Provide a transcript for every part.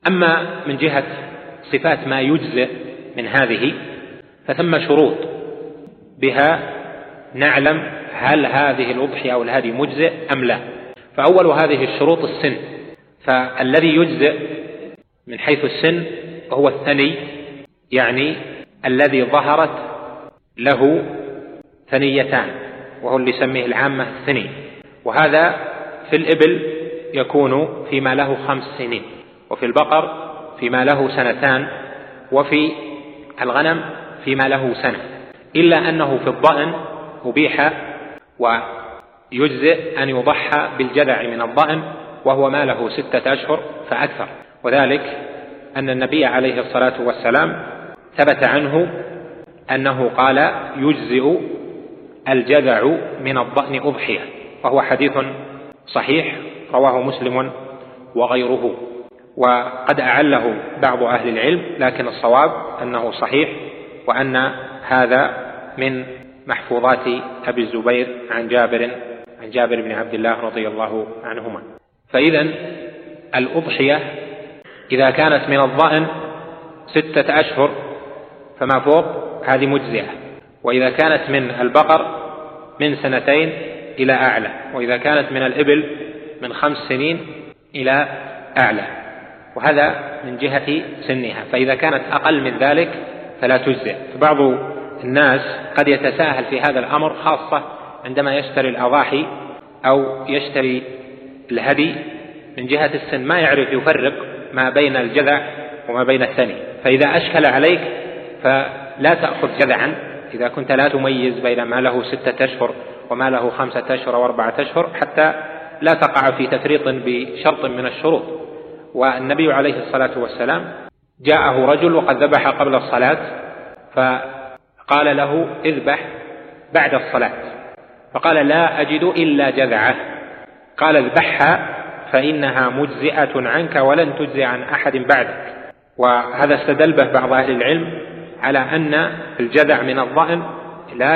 أما من جهة صفات ما يجزئ من هذه فثم شروط بها نعلم هل هذه الأضحية أو الهدي مجزئ أم لا. فأول هذه الشروط السن، فالذي يجزئ من حيث السن هو الثني، يعني الذي ظهرت له ثنيتان، وهو اللي يسميه العامة الثني، وهذا في الإبل يكون فيما له 5 سنين، وفي البقر فيما له 2 سنين، وفي الغنم فيما له 1 سنة، إلا أنه في الضأن أبيح ويجزئ أن يضحى بالجذع من الضأن وهو ما له 6 أشهر فأكثر، وذلك أن النبي عليه الصلاة والسلام ثبت عنه أنه قال يجزئ الجذع من الضأن أضحية، وهو حديث صحيح رواه مسلم وغيره، وقد أعله بعض أهل العلم، لكن الصواب أنه صحيح، وأن هذا من محفوظات أبي الزبير عن جابر بن عبد الله رضي الله عنهما. فإذا الأضحية إذا كانت من الضأن 6 أشهر فما فوق هذه مجزئة، وإذا كانت من البقر من 2 إلى أعلى، وإذا كانت من الإبل من 5 سنين إلى أعلى، وهذا من جهة سنها. فإذا كانت أقل من ذلك فلا تجزئ. فبعض الناس قد يتساهل في هذا الأمر، خاصة عندما يشتري الأضاحي أو يشتري الهدي من جهة السن، ما يعرف يفرق ما بين الجذع وما بين الثني، فإذا أشكل عليك فلا تأخذ جذعا إذا كنت لا تميز بين ما له 6 أشهر وما له 5 أشهر أو 4 أشهر، حتى لا تقع في تفريط بشرط من الشروط. والنبي عليه الصلاة والسلام جاءه رجل وقد ذبح قبل الصلاة، فقال له اذبح بعد الصلاة، فقال لا أجد إلا جذعه، قال اذبحها فإنها مجزئة عنك ولن تجزئ عن أحد بعدك. وهذا استدل به بعض أهل العلم على أن الجذع من الضأن لا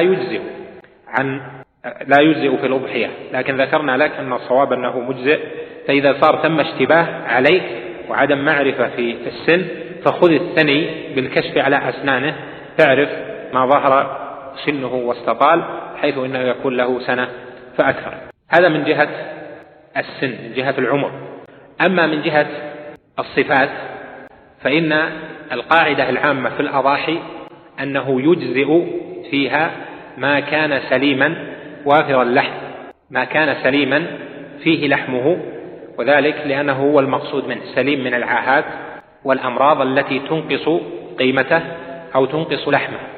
يجزئ في الأضحية، لكن ذكرنا لك أن الصواب أنه مجزئ. فإذا صار ثم اشتباه عليك وعدم معرفة في السن فخذ الثني بالكشف على أسنانه تعرف ما ظهر سنه واستطال، حيث إنه يكون له 1 سنة فأكثر. هذا من جهة السن، من جهة العمر. أما من جهة الصفات فإن القاعدة العامة في الأضاحي أنه يجزئ فيها ما كان سليما وافر اللحم، ما كان سليما فيه لحمه، وذلك لأنه هو المقصود منه، سليم من العاهات والأمراض التي تنقص قيمته أو تنقص لحمه.